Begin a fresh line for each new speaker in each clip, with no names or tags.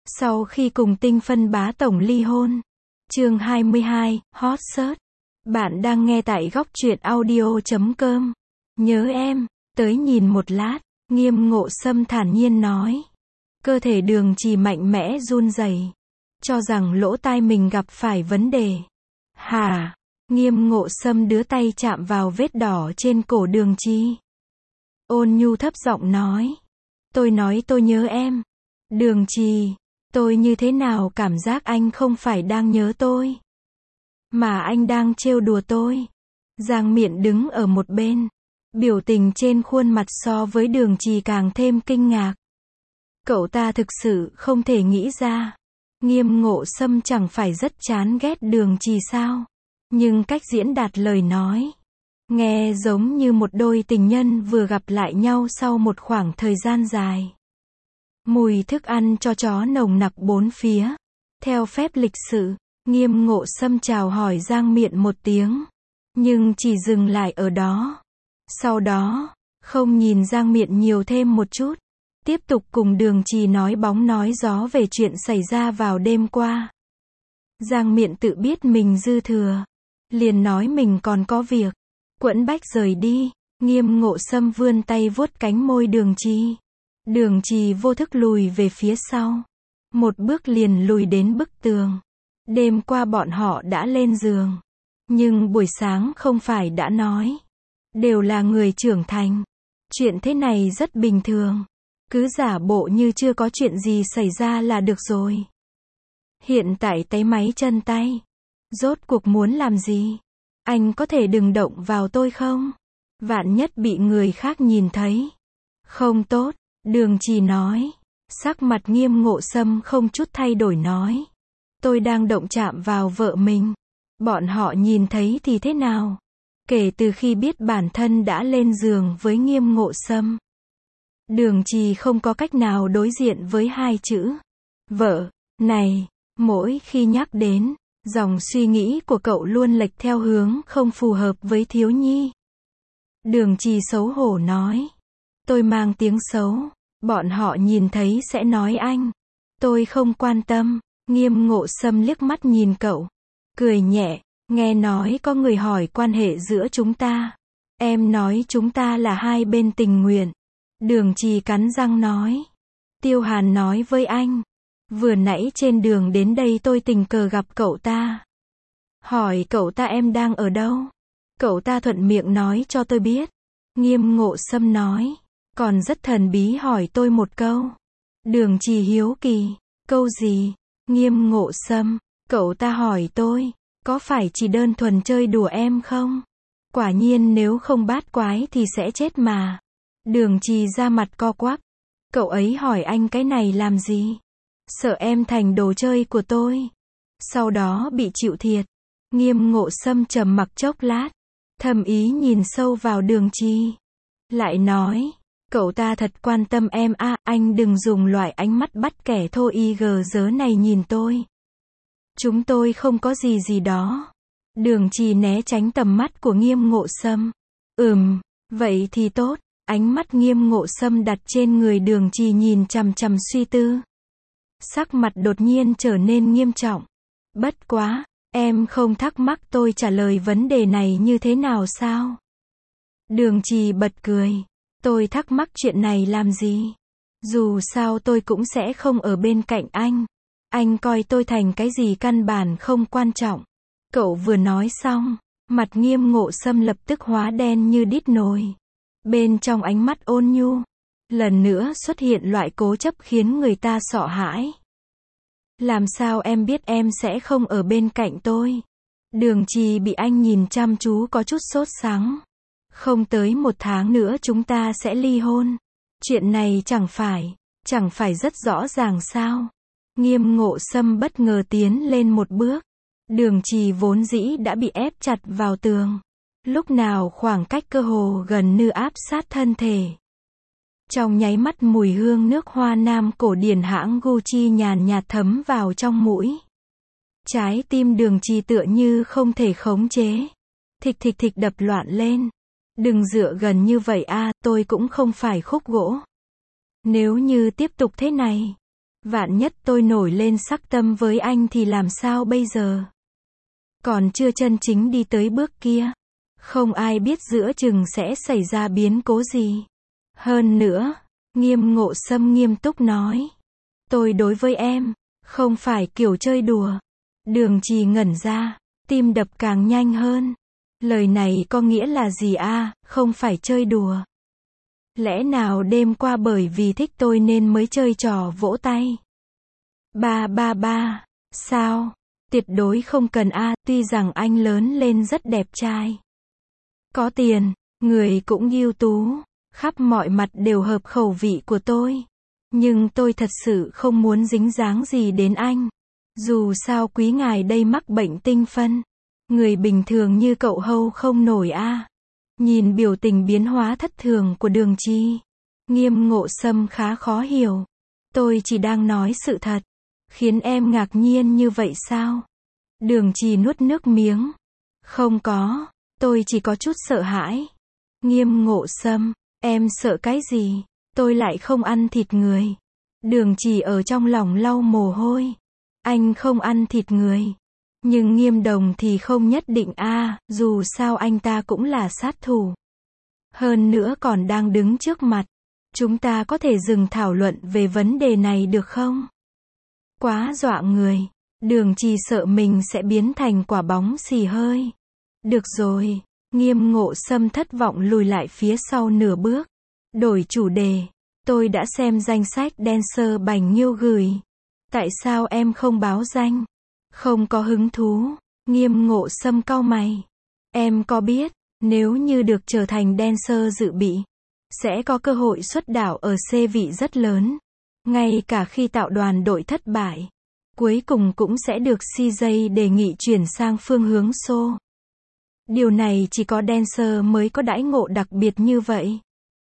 Sau khi cùng Tinh Phân bá tổng ly hôn. Chương 22, Hot Search. Bạn đang nghe tại góc truyện audio.com. Nhớ em, tới nhìn một lát, Nghiêm Ngộ Sâm thản nhiên nói. Cơ thể Đường Trì mạnh mẽ run rẩy, cho rằng lỗ tai mình gặp phải vấn đề. Hả? Nghiêm Ngộ Sâm đưa tay chạm vào vết đỏ trên cổ Đường Trì. Ôn nhu thấp giọng nói. Tôi nói tôi nhớ em. Đường Trì, tôi như thế nào cảm giác anh không phải đang nhớ tôi, mà anh đang trêu đùa tôi. Giang Miện đứng ở một bên, biểu tình trên khuôn mặt so với Đường Trì càng thêm kinh ngạc. Cậu ta thực sự không thể nghĩ ra. Nghiêm Ngộ Sâm chẳng phải rất chán ghét Đường Trì sao? Nhưng cách diễn đạt lời nói, nghe giống như một đôi tình nhân vừa gặp lại nhau sau một khoảng thời gian dài. Mùi thức ăn cho chó nồng nặc bốn phía. Theo phép lịch sự, Nghiêm Ngộ Sâm chào hỏi Giang Miện một tiếng, nhưng chỉ dừng lại ở đó. Sau đó, không nhìn Giang Miện nhiều thêm một chút, tiếp tục cùng Đường Trì nói bóng nói gió về chuyện xảy ra vào đêm qua. Giang Miện tự biết mình dư thừa, liền nói mình còn có việc, quẫn bách rời đi. Nghiêm Ngộ Sâm vươn tay vuốt cánh môi Đường Trì. Đường Trì vô thức lùi về phía sau, một bước liền lùi đến bức tường. Đêm qua bọn họ đã lên giường, nhưng buổi sáng không phải đã nói, đều là người trưởng thành, chuyện thế này rất bình thường, cứ giả bộ như chưa có chuyện gì xảy ra là được rồi. Hiện tại táy máy chân tay, rốt cuộc muốn làm gì? Anh có thể đừng động vào tôi không? Vạn nhất bị người khác nhìn thấy, không tốt. Đường Trì nói. Sắc mặt Nghiêm Ngộ Sâm không chút thay đổi nói. Tôi đang động chạm vào vợ mình, bọn họ nhìn thấy thì thế nào? Kể từ khi biết bản thân đã lên giường với Nghiêm Ngộ Sâm, Đường Trì không có cách nào đối diện với hai chữ vợ này. Mỗi khi nhắc đến, dòng suy nghĩ của cậu luôn lệch theo hướng không phù hợp với thiếu nhi. Đường Trì xấu hổ nói. Tôi mang tiếng xấu, bọn họ nhìn thấy sẽ nói anh. Tôi không quan tâm. Nghiêm Ngộ Sâm liếc mắt nhìn cậu, cười nhẹ. Nghe nói có người hỏi quan hệ giữa chúng ta, em nói chúng ta là hai bên tình nguyện. Đường Trì cắn răng nói. Tiêu Hàn nói với anh, vừa nãy trên đường đến đây tôi tình cờ gặp cậu ta, hỏi cậu ta em đang ở đâu, cậu ta thuận miệng nói cho tôi biết. Nghiêm Ngộ Sâm nói, còn rất thần bí hỏi tôi một câu. Đường Trì hiếu kỳ, câu gì? Nghiêm Ngộ Sâm, cậu ta hỏi tôi, có phải chỉ đơn thuần chơi đùa em không? Quả nhiên nếu không bát quái thì sẽ chết mà. Đường Trì ra mặt co quắp. Cậu ấy hỏi anh cái này làm gì? Sợ em thành đồ chơi của tôi, sau đó bị chịu thiệt. Nghiêm Ngộ Sâm trầm mặc chốc lát, thầm ý nhìn sâu vào Đường Trì, lại nói, cậu ta thật quan tâm em à, anh đừng dùng loại ánh mắt bắt kẻ thô y gờ dớ này nhìn tôi. Chúng tôi không có gì đó. Đường Trì né tránh tầm mắt của Nghiêm Ngộ Sâm. Vậy thì tốt. Ánh mắt Nghiêm Ngộ Sâm đặt trên người Đường Trì nhìn chằm chằm suy tư. Sắc mặt đột nhiên trở nên nghiêm trọng. Bất quá, em không thắc mắc tôi trả lời vấn đề này như thế nào sao? Đường Trì bật cười. Tôi thắc mắc chuyện này làm gì? Dù sao tôi cũng sẽ không ở bên cạnh anh. Anh coi tôi thành cái gì căn bản không quan trọng. Cậu vừa nói xong, mặt Nghiêm Ngộ Sâm lập tức hóa đen như đít nồi. Bên trong ánh mắt ôn nhu, lần nữa xuất hiện loại cố chấp khiến người ta sợ hãi. Làm sao em biết em sẽ không ở bên cạnh tôi? Đường Trì bị anh nhìn chăm chú có chút sốt sắng. Không tới 1 tháng nữa chúng ta sẽ ly hôn. Chuyện này chẳng phải rất rõ ràng sao? Nghiêm Ngộ Sâm bất ngờ tiến lên một bước. Đường Trì vốn dĩ đã bị ép chặt vào tường. Lúc nào khoảng cách cơ hồ gần như áp sát thân thể. Trong nháy mắt mùi hương nước hoa nam cổ điển hãng Gucci nhàn nhạt thấm vào trong mũi. Trái tim Đường Trì tựa như không thể khống chế. Thịch thịch thịch đập loạn lên. Đừng dựa gần như vậy a, tôi cũng không phải khúc gỗ. Nếu như tiếp tục thế này, Vạn nhất tôi nổi lên sắc tâm với anh thì làm sao bây giờ? Còn chưa chân chính đi tới bước kia. Không ai biết giữa chừng sẽ xảy ra biến cố gì. Hơn nữa, Nghiêm Ngộ Sâm nghiêm túc nói. Tôi đối với em, không phải kiểu chơi đùa. Đường Trì ngẩn ra, tim đập càng nhanh hơn. Lời này có nghĩa là gì a? Không phải chơi đùa. Lẽ nào đêm qua bởi vì thích tôi nên mới chơi trò vỗ tay? Ba, sao? Tuyệt đối không cần a, tuy rằng anh lớn lên rất đẹp trai. Có tiền, người cũng ưu tú, khắp mọi mặt đều hợp khẩu vị của tôi. Nhưng tôi thật sự không muốn dính dáng gì đến anh. Dù sao quý ngài đây mắc bệnh tinh phân. Người bình thường như cậu hâu không nổi a. Nhìn biểu tình biến hóa thất thường của Đường Trì, Nghiêm Ngộ Sâm khá khó hiểu. Tôi chỉ đang nói sự thật. Khiến em ngạc nhiên như vậy sao? Đường Trì nuốt nước miếng. Không có, tôi chỉ có chút sợ hãi. Nghiêm Ngộ Sâm, em sợ cái gì? Tôi lại không ăn thịt người. Đường Trì ở trong lòng lau mồ hôi. Anh không ăn thịt người. Nhưng Nghiêm Đồng thì không nhất định a, dù sao anh ta cũng là sát thủ. Hơn nữa còn đang đứng trước mặt. Chúng ta có thể dừng thảo luận về vấn đề này được không? Quá dọa người. Đường Trì sợ mình sẽ biến thành quả bóng xì hơi. Được rồi. Nghiêm Ngộ Sâm thất vọng lùi lại phía sau nửa bước. Đổi chủ đề. Tôi đã xem danh sách dancer Bành Nghiêu gửi. Tại sao em không báo danh? Không có hứng thú. Nghiêm Ngộ Sâm cau mày. Em có biết, nếu như được trở thành dancer dự bị, sẽ có cơ hội xuất đạo ở C vị rất lớn. Ngay cả khi tạo đoàn đội thất bại, cuối cùng cũng sẽ được CJ đề nghị chuyển sang phương hướng solo. Điều này chỉ có dancer mới có đãi ngộ đặc biệt như vậy.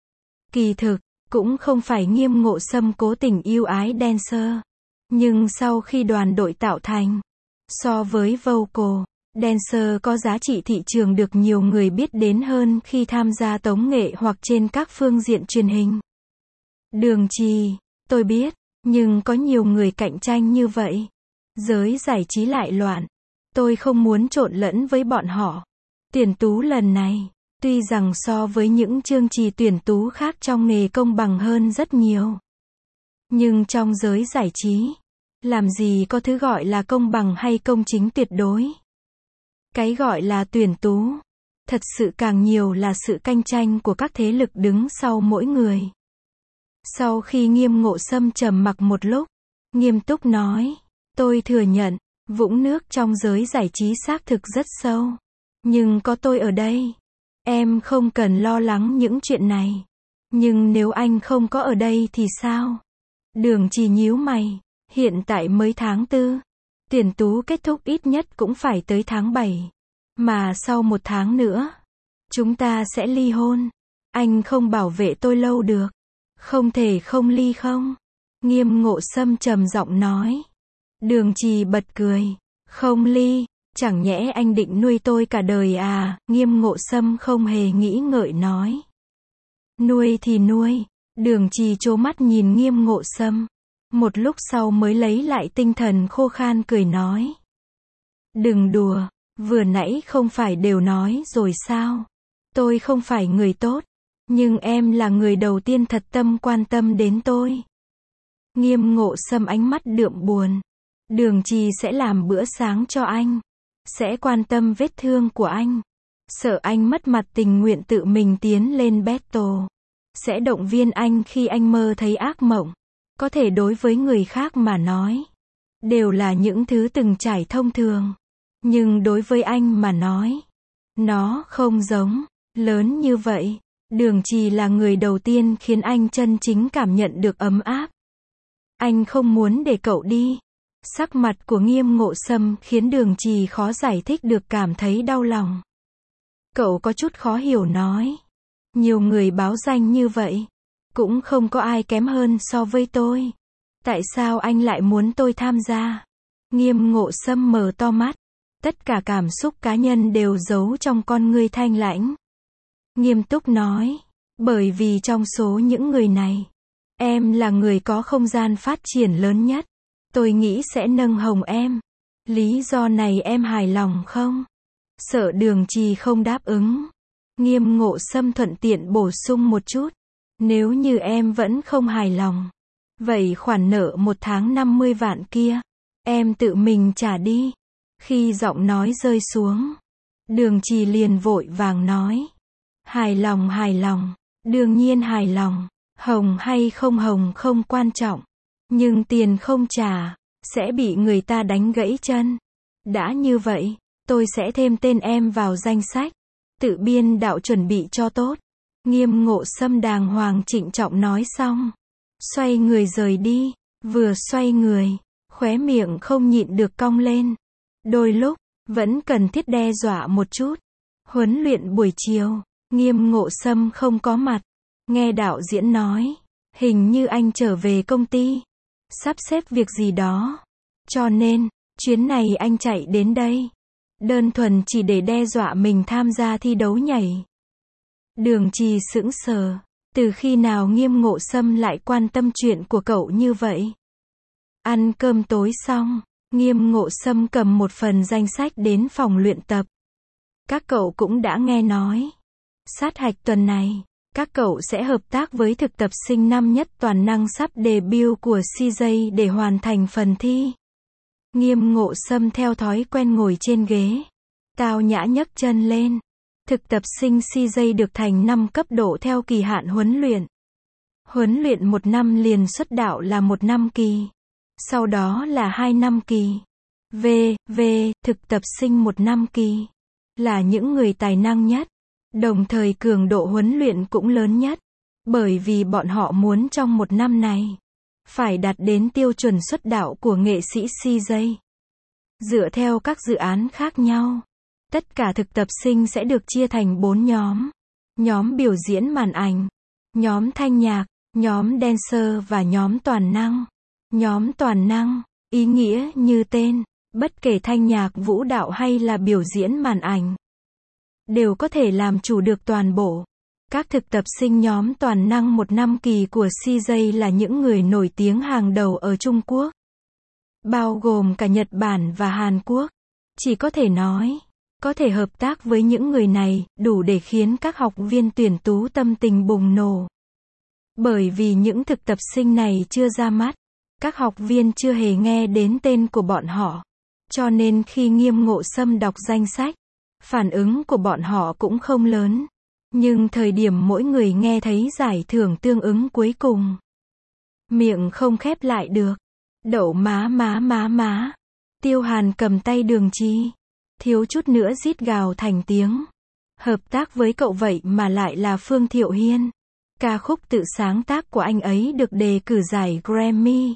Kỳ thực, cũng không phải Nghiêm Ngộ Sâm cố tình yêu ái dancer. Nhưng sau khi đoàn đội tạo thành, so với vocal, dancer có giá trị thị trường được nhiều người biết đến hơn khi tham gia tống nghệ hoặc trên các phương diện truyền hình. Đường Trì, tôi biết, nhưng có nhiều người cạnh tranh như vậy. Giới giải trí lại loạn. Tôi không muốn trộn lẫn với bọn họ. Tuyển tú lần này, tuy rằng so với những chương trình tuyển tú khác trong nghề công bằng hơn rất nhiều. Nhưng trong giới giải trí, làm gì có thứ gọi là công bằng hay công chính tuyệt đối. Cái gọi là tuyển tú, thật sự càng nhiều là sự cạnh tranh của các thế lực đứng sau mỗi người. Sau khi Nghiêm Ngộ Sâm trầm mặc một lúc, nghiêm túc nói, tôi thừa nhận, vũng nước trong giới giải trí xác thực rất sâu. Nhưng có tôi ở đây, em không cần lo lắng những chuyện này. Nhưng nếu anh không có ở đây thì sao? Đường Trì nhíu mày, hiện tại mới tháng 4. Tuyển tú kết thúc ít nhất cũng phải tới tháng 7. Mà sau 1 tháng nữa, chúng ta sẽ ly hôn. Anh không bảo vệ tôi lâu được. Không thể không ly không? Nghiêm Ngộ Sâm trầm giọng nói. Đường Trì bật cười. Không ly, chẳng nhẽ anh định nuôi tôi cả đời à? Nghiêm Ngộ Sâm không hề nghĩ ngợi nói. Nuôi thì nuôi. Đường Trì trố mắt nhìn Nghiêm Ngộ Sâm. Một lúc sau mới lấy lại tinh thần khô khan cười nói. Đừng đùa, vừa nãy không phải đều nói rồi sao? Tôi không phải người tốt, nhưng em là người đầu tiên thật tâm quan tâm đến tôi. Nghiêm Ngộ Sâm ánh mắt đượm buồn. Đường Trì sẽ làm bữa sáng cho anh, sẽ quan tâm vết thương của anh, sợ anh mất mặt tình nguyện tự mình tiến lên battle, sẽ động viên anh khi anh mơ thấy ác mộng. Có thể đối với người khác mà nói, đều là những thứ từng trải thông thường. Nhưng đối với anh mà nói, nó không giống, lớn như vậy. Đường Trì là người đầu tiên khiến anh chân chính cảm nhận được ấm áp. Anh không muốn để cậu đi. Sắc mặt của Nghiêm Ngộ Sâm khiến Đường Trì khó giải thích được, cảm thấy đau lòng. Cậu có chút khó hiểu nói. Nhiều người báo danh như vậy, cũng không có ai kém hơn so với tôi. Tại sao anh lại muốn tôi tham gia? Nghiêm Ngộ Sâm mở to mắt. Tất cả cảm xúc cá nhân đều giấu trong con ngươi thanh lãnh. Nghiêm túc nói. Bởi vì trong số những người này, Em là người có không gian phát triển lớn nhất. Tôi nghĩ sẽ nâng hồng em. Lý do này em hài lòng không? Sợ Đường Trì không đáp ứng. Nghiêm Ngộ Sâm thuận tiện bổ sung một chút. Nếu như em vẫn không hài lòng, vậy khoản nợ 1 tháng 50 vạn kia, em tự mình trả đi. Khi giọng nói rơi xuống, Đường Trì liền vội vàng nói. Hài lòng, đương nhiên hài lòng. Hồng hay không hồng không quan trọng. Nhưng tiền không trả, sẽ bị người ta đánh gãy chân. Đã như vậy, tôi sẽ thêm tên em vào danh sách. Tự biên đạo chuẩn bị cho tốt. Nghiêm Ngộ Sâm đàng hoàng trịnh trọng nói xong. Xoay người rời đi. Vừa xoay người, khóe miệng không nhịn được cong lên. Đôi lúc, vẫn cần thiết đe dọa một chút. Huấn luyện buổi chiều, Nghiêm Ngộ Sâm không có mặt. Nghe đạo diễn nói, hình như anh trở về công ty, sắp xếp việc gì đó. Cho nên, chuyến này anh chạy đến đây. Đơn thuần chỉ để đe dọa mình tham gia thi đấu nhảy. Đường Trì sững sờ. Từ khi nào Nghiêm Ngộ Sâm lại quan tâm chuyện của cậu như vậy? Ăn cơm tối xong, Nghiêm Ngộ Sâm cầm một phần danh sách đến phòng luyện tập. Các cậu cũng đã nghe nói. Sát hạch tuần này, các cậu sẽ hợp tác với thực tập sinh năm nhất toàn năng sắp debut của CJ để hoàn thành phần thi. Nghiêm Ngộ Sâm theo thói quen ngồi trên ghế. Tao nhã nhấc chân lên. Thực tập sinh CJ được thành 5 cấp độ theo kỳ hạn huấn luyện. Huấn luyện 1 năm liền xuất đạo là 1 năm kỳ. Sau đó là 2 năm kỳ. Thực tập sinh 1 năm kỳ. Là những người tài năng nhất. Đồng thời cường độ huấn luyện cũng lớn nhất. Bởi vì bọn họ muốn trong 1 năm này, phải đạt đến tiêu chuẩn xuất đạo của nghệ sĩ CJ. Dựa theo các dự án khác nhau, tất cả thực tập sinh sẽ được chia thành 4 nhóm. Nhóm biểu diễn màn ảnh, nhóm thanh nhạc, nhóm dancer và nhóm toàn năng. Nhóm toàn năng, ý nghĩa như tên, bất kể thanh nhạc, vũ đạo hay là biểu diễn màn ảnh, đều có thể làm chủ được toàn bộ. Các thực tập sinh nhóm toàn năng 1 năm kỳ của CJ là những người nổi tiếng hàng đầu ở Trung Quốc, bao gồm cả Nhật Bản và Hàn Quốc. Chỉ có thể nói, có thể hợp tác với những người này, đủ để khiến các học viên tuyển tú tâm tình bùng nổ. Bởi vì những thực tập sinh này chưa ra mắt, các học viên chưa hề nghe đến tên của bọn họ. Cho nên khi Nghiêm Ngộ Sâm đọc danh sách, phản ứng của bọn họ cũng không lớn. Nhưng thời điểm mỗi người nghe thấy giải thưởng tương ứng cuối cùng, miệng không khép lại được. Đậu má. Tiêu Hàn cầm tay Đường Trì, thiếu chút nữa rít gào thành tiếng. Hợp tác với cậu vậy mà lại là Phương Thiệu Hiên. Ca khúc tự sáng tác của anh ấy được đề cử giải Grammy.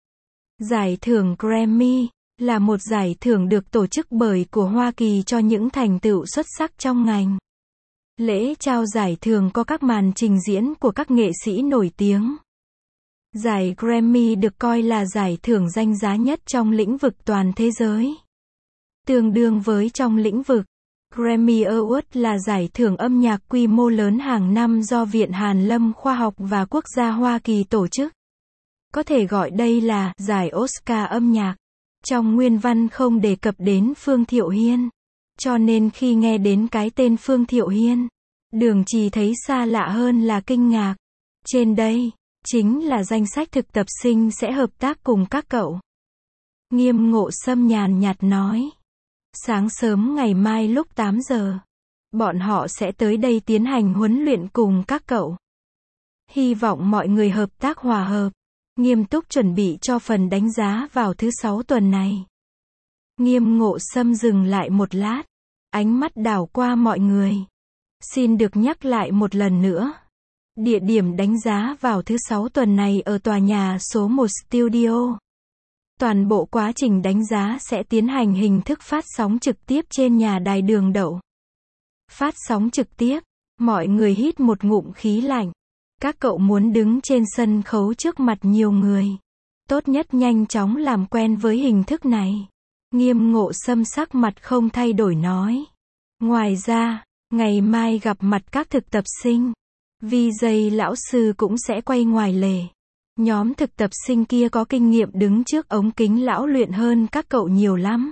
Giải thưởng Grammy là một giải thưởng được tổ chức bởi của Hoa Kỳ cho những thành tựu xuất sắc trong ngành. Lễ trao giải thường có các màn trình diễn của các nghệ sĩ nổi tiếng. Giải Grammy được coi là giải thưởng danh giá nhất trong lĩnh vực toàn thế giới. Tương đương với trong lĩnh vực, Grammy Award là giải thưởng âm nhạc quy mô lớn hàng năm do Viện Hàn lâm Khoa học và Quốc gia Hoa Kỳ tổ chức. Có thể gọi đây là giải Oscar âm nhạc. Trong nguyên văn không đề cập đến Phương Thiệu Hiên. Cho nên khi nghe đến cái tên Phương Thiệu Hiên, Đường Trì thấy xa lạ hơn là kinh ngạc. Trên đây, chính là danh sách thực tập sinh sẽ hợp tác cùng các cậu. Nghiêm Ngộ Sâm nhàn nhạt nói. Sáng sớm ngày mai lúc 8 giờ, bọn họ sẽ tới đây tiến hành huấn luyện cùng các cậu. Hy vọng mọi người hợp tác hòa hợp, nghiêm túc chuẩn bị cho phần đánh giá vào thứ 6 tuần này. Nghiêm Ngộ Sâm dừng lại một lát, ánh mắt đảo qua mọi người. Xin được nhắc lại một lần nữa. Địa điểm đánh giá vào thứ 6 tuần này ở tòa nhà số 1 Studio. Toàn bộ quá trình đánh giá sẽ tiến hành hình thức phát sóng trực tiếp trên nhà đài Đường Đậu. Phát sóng trực tiếp, mọi người hít một ngụm khí lạnh. Các cậu muốn đứng trên sân khấu trước mặt nhiều người. Tốt nhất nhanh chóng làm quen với hình thức này. Nghiêm Ngộ Sâm sắc mặt không thay đổi nói. Ngoài ra, ngày mai gặp mặt các thực tập sinh, VJ lão sư cũng sẽ quay ngoài lề. Nhóm thực tập sinh kia có kinh nghiệm đứng trước ống kính lão luyện hơn các cậu nhiều lắm.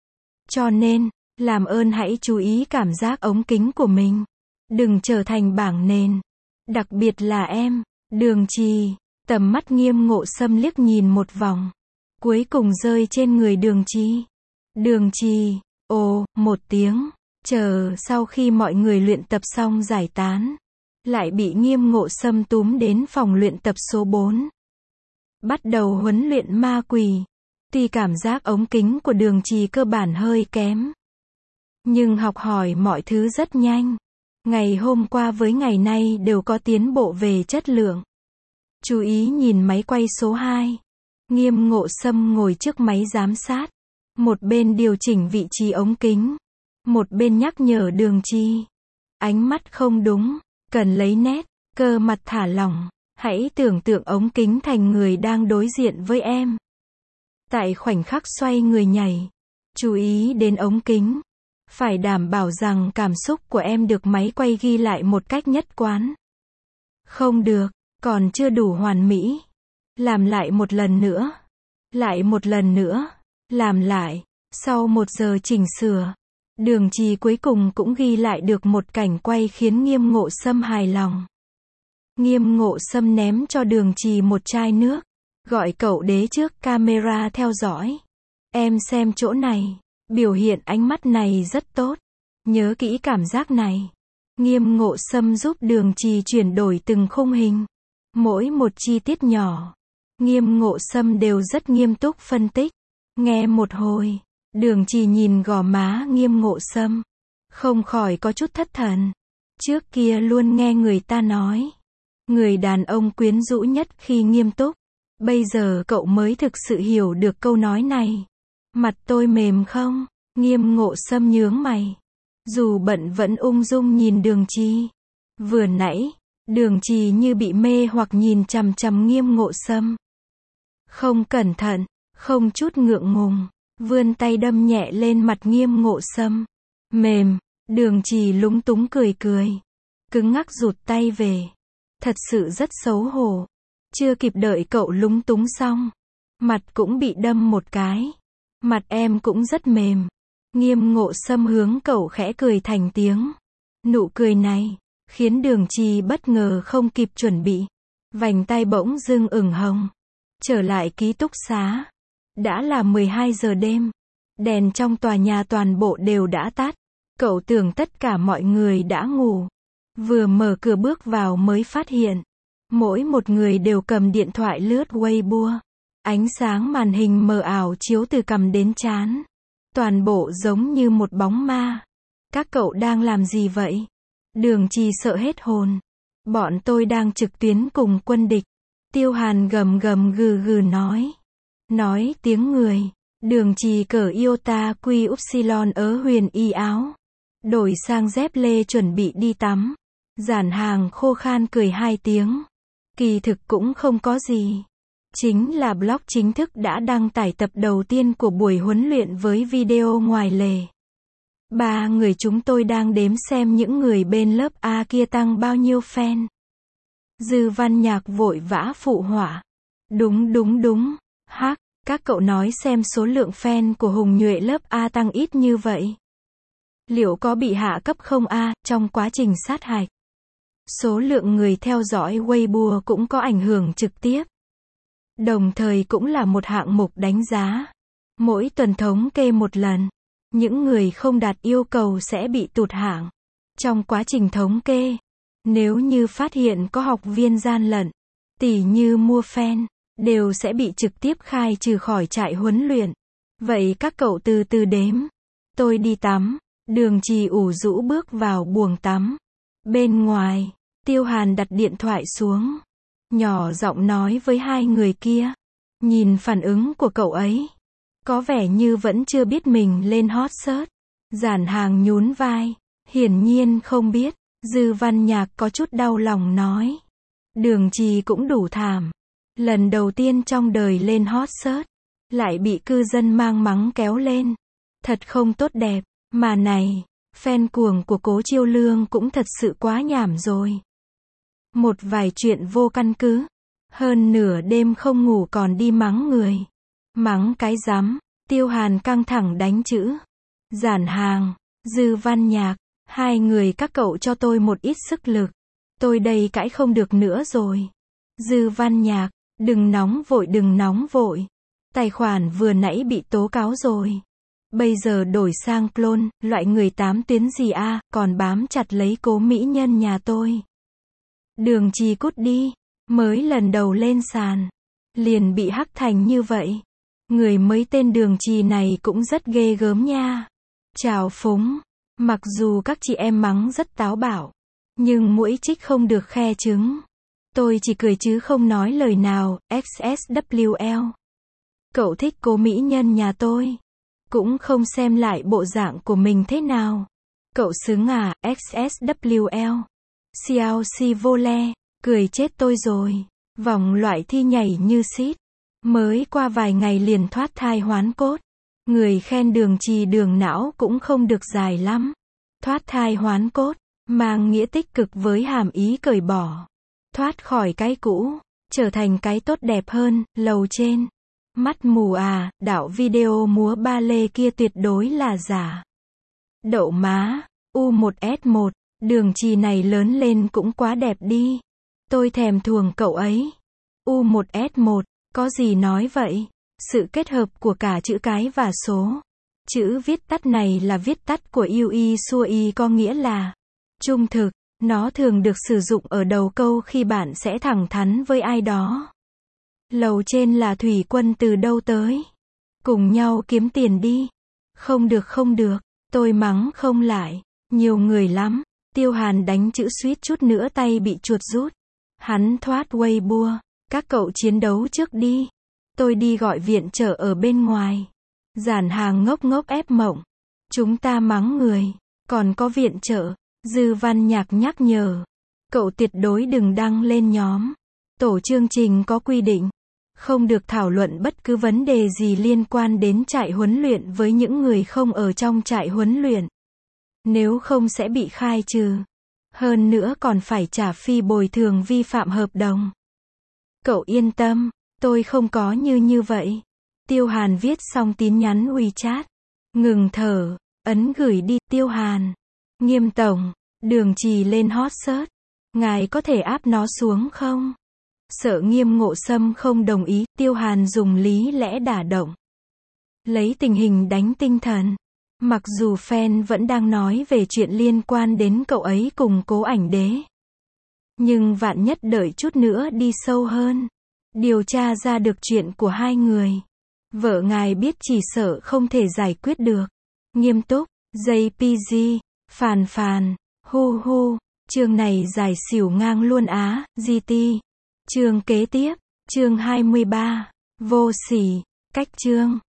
Cho nên, làm ơn hãy chú ý cảm giác ống kính của mình. Đừng trở thành bảng nền. Đặc biệt là em, Đường Trì. Tầm mắt Nghiêm Ngộ Sâm liếc nhìn một vòng. Cuối cùng rơi trên người Đường Trì. Đường Trì, ồ, một tiếng. Chờ sau khi mọi người luyện tập xong giải tán. Lại bị Nghiêm Ngộ Sâm túm đến phòng luyện tập số 4. Bắt đầu huấn luyện ma quỷ. Tuy cảm giác ống kính của Đường Trì cơ bản hơi kém. Nhưng học hỏi mọi thứ rất nhanh. Ngày hôm qua với ngày nay đều có tiến bộ về chất lượng. Chú ý nhìn máy quay số 2. Nghiêm Ngộ Sâm ngồi trước máy giám sát. Một bên điều chỉnh vị trí ống kính. Một bên nhắc nhở Đường Trì. Ánh mắt không đúng. Cần lấy nét, cơ mặt thả lỏng. Hãy tưởng tượng ống kính thành người đang đối diện với em. Tại khoảnh khắc xoay người nhảy. Chú ý đến ống kính. Phải đảm bảo rằng cảm xúc của em được máy quay ghi lại một cách nhất quán. Không được, còn chưa đủ hoàn mỹ. Làm lại một lần nữa. Lại một lần nữa. Làm lại. Sau 1 giờ chỉnh sửa. Đường Trì cuối cùng cũng ghi lại được một cảnh quay khiến Nghiêm Ngộ Sâm hài lòng. Nghiêm Ngộ Sâm ném cho Đường Trì một chai nước. Gọi cậu đế trước camera theo dõi. Em xem chỗ này. Biểu hiện ánh mắt này rất tốt. Nhớ kỹ cảm giác này. Nghiêm Ngộ Sâm giúp Đường Trì chuyển đổi từng khung hình. Mỗi một chi tiết nhỏ. Nghiêm Ngộ Sâm đều rất nghiêm túc phân tích. Nghe một hồi. Đường Trì nhìn gò má Nghiêm Ngộ Sâm. Không khỏi có chút thất thần. Trước kia luôn nghe người ta nói. Người đàn ông quyến rũ nhất khi nghiêm túc. Bây giờ cậu mới thực sự hiểu được câu nói này. Mặt tôi mềm không? Nghiêm Ngộ Sâm nhướng mày. Dù bận vẫn ung dung nhìn Đường Trì. Vừa nãy, Đường Trì như bị mê hoặc nhìn chằm chằm Nghiêm Ngộ Sâm. Không cẩn thận, không chút ngượng ngùng, vươn tay đâm nhẹ lên mặt Nghiêm Ngộ Sâm. Mềm, Đường Trì lúng túng cười cười. Cứng ngắc rụt tay về. Thật sự rất xấu hổ. Chưa kịp đợi cậu lúng túng xong. Mặt cũng bị đâm một cái. Mặt em cũng rất mềm. Nghiêm Ngộ Sâm hướng cậu khẽ cười thành tiếng. Nụ cười này, khiến Đường Trì bất ngờ không kịp chuẩn bị. Vành tay bỗng dưng ửng hồng. Trở lại ký túc xá. Đã là 12 giờ đêm. Đèn trong tòa nhà toàn bộ đều đã tắt. Cậu tưởng tất cả mọi người đã ngủ. Vừa mở cửa bước vào mới phát hiện. Mỗi một người đều cầm điện thoại lướt Weibo. Ánh sáng màn hình mờ ảo chiếu từ cằm đến trán. Toàn bộ giống như một bóng ma. Các cậu đang làm gì vậy? Đường Trì sợ hết hồn. Bọn tôi đang trực tuyến cùng quân địch. Tiêu Hàn gầm gầm gừ gừ nói. Nói tiếng người. Đường Trì cởi Iota Quy Upsilon ớ huyền y áo. Đổi sang dép lê chuẩn bị đi tắm. Giản Hàng khô khan cười 2 tiếng. Kỳ thực cũng không có gì. Chính là blog chính thức đã đăng tải tập đầu tiên của buổi huấn luyện với video ngoài lề. 3 người chúng tôi đang đếm xem những người bên lớp A kia tăng bao nhiêu fan. Dư Văn Nhạc vội vã phụ họa. Đúng. Hắc, các cậu nói xem số lượng fan của Hùng Nhuệ lớp A tăng ít như vậy. Liệu có bị hạ cấp không a? Trong quá trình sát hạch. Số lượng người theo dõi Weibo cũng có ảnh hưởng trực tiếp. Đồng thời cũng là một hạng mục đánh giá. Mỗi tuần thống kê một lần. Những người không đạt yêu cầu sẽ bị tụt hạng. Trong quá trình thống kê, nếu như phát hiện có học viên gian lận, tỉ như mua fan, đều sẽ bị trực tiếp khai trừ khỏi trại huấn luyện. Vậy các cậu từ từ đếm. Tôi đi tắm. Đường Trì ủ rũ bước vào buồng tắm. Bên ngoài, Tiêu Hàn đặt điện thoại xuống. Nhỏ giọng nói với 2 người kia. Nhìn phản ứng của cậu ấy. Có vẻ như vẫn chưa biết mình lên hot search. Giản Hàng nhún vai. Hiển nhiên không biết. Dư Văn Nhạc có chút đau lòng nói. Đường Trì cũng đủ thảm. Lần đầu tiên trong đời lên hot search. Lại bị cư dân mang mắng kéo lên. Thật không tốt đẹp. Mà này, fan cuồng của Cố Chiêu Lương cũng thật sự quá nhảm rồi. Một vài chuyện vô căn cứ. Hơn nửa đêm không ngủ còn đi mắng người. Mắng cái rắm, Tiêu Hàn căng thẳng đánh chữ. Giản Hàng, Dư Văn Nhạc, hai người các cậu cho tôi một ít sức lực. Tôi đây cãi không được nữa rồi. Dư Văn Nhạc, đừng nóng vội. Tài khoản vừa nãy bị tố cáo rồi. Bây giờ đổi sang clone, loại người 8 tuyến gì a, còn bám chặt lấy Cố mỹ nhân nhà tôi. Đường Trì cút đi, mới lần đầu lên sàn, liền bị hắc thành như vậy. Người mới tên Đường Trì này cũng rất ghê gớm nha. Trào phúng, mặc dù các chị em mắng rất táo bạo, nhưng mũi trích không được khe trứng. Tôi chỉ cười chứ không nói lời nào, XSWL. Cậu thích Cố mỹ nhân nhà tôi, cũng không xem lại bộ dạng của mình thế nào. Cậu xứng à, XSWL. Xiao si vô le, cười chết tôi rồi. Vòng loại thi nhảy như xít. Mới qua vài ngày liền thoát thai hoán cốt. Người khen Đường Trì đường não cũng không được dài lắm. Thoát thai hoán cốt, mang nghĩa tích cực với hàm ý cởi bỏ. Thoát khỏi cái cũ, trở thành cái tốt đẹp hơn, lầu trên. Mắt mù à, đạo video múa ba lê kia tuyệt đối là giả. Đậu má, U1S1, Đường Trì này lớn lên cũng quá đẹp đi. Tôi thèm thuồng cậu ấy. U1S1, có gì nói vậy? Sự kết hợp của cả chữ cái và số. Chữ viết tắt này là viết tắt của yêu y xua y, có nghĩa là trung thực. Nó thường được sử dụng ở đầu câu khi bạn sẽ thẳng thắn với ai đó. Lầu trên là thủy quân từ đâu tới? Cùng nhau kiếm tiền đi. Không được, tôi mắng không lại. Nhiều người lắm. Tiêu Hàn đánh chữ suýt chút nữa tay bị chuột rút. Hắn thoát Weibo. Các cậu chiến đấu trước đi. Tôi đi gọi viện trợ ở bên ngoài. Giản Hàng ngốc ép mộng. Chúng ta mắng người. Còn có viện trợ. Dư Văn Nhạc nhắc nhở. Cậu tuyệt đối đừng đăng lên nhóm. Tổ chương trình có quy định. Không được thảo luận bất cứ vấn đề gì liên quan đến trại huấn luyện với những người không ở trong trại huấn luyện. Nếu không sẽ bị khai trừ. Hơn nữa còn phải trả phí bồi thường vi phạm hợp đồng. Cậu yên tâm, tôi không có như vậy. Tiêu Hàn viết xong tin nhắn WeChat. Ngừng thở, ấn gửi đi. Tiêu Hàn. Nghiêm tổng, Đường Trì lên hot search. Ngài có thể áp nó xuống không? Sợ Nghiêm Ngộ Sâm không đồng ý, Tiêu Hàn dùng lý lẽ đả động. Lấy tình hình đánh tinh thần. Mặc dù fan vẫn đang nói về chuyện liên quan đến cậu ấy cùng Cố Ảnh Đế. Nhưng vạn nhất đợi chút nữa đi sâu hơn. Điều tra ra được chuyện của hai người. Vợ ngài biết chỉ sợ không thể giải quyết được. Nghiêm túc, JPG, phàn, hu, chương này dài xỉu ngang luôn á, GT. Chương kế tiếp, chương 23, vô sỉ, cách chương.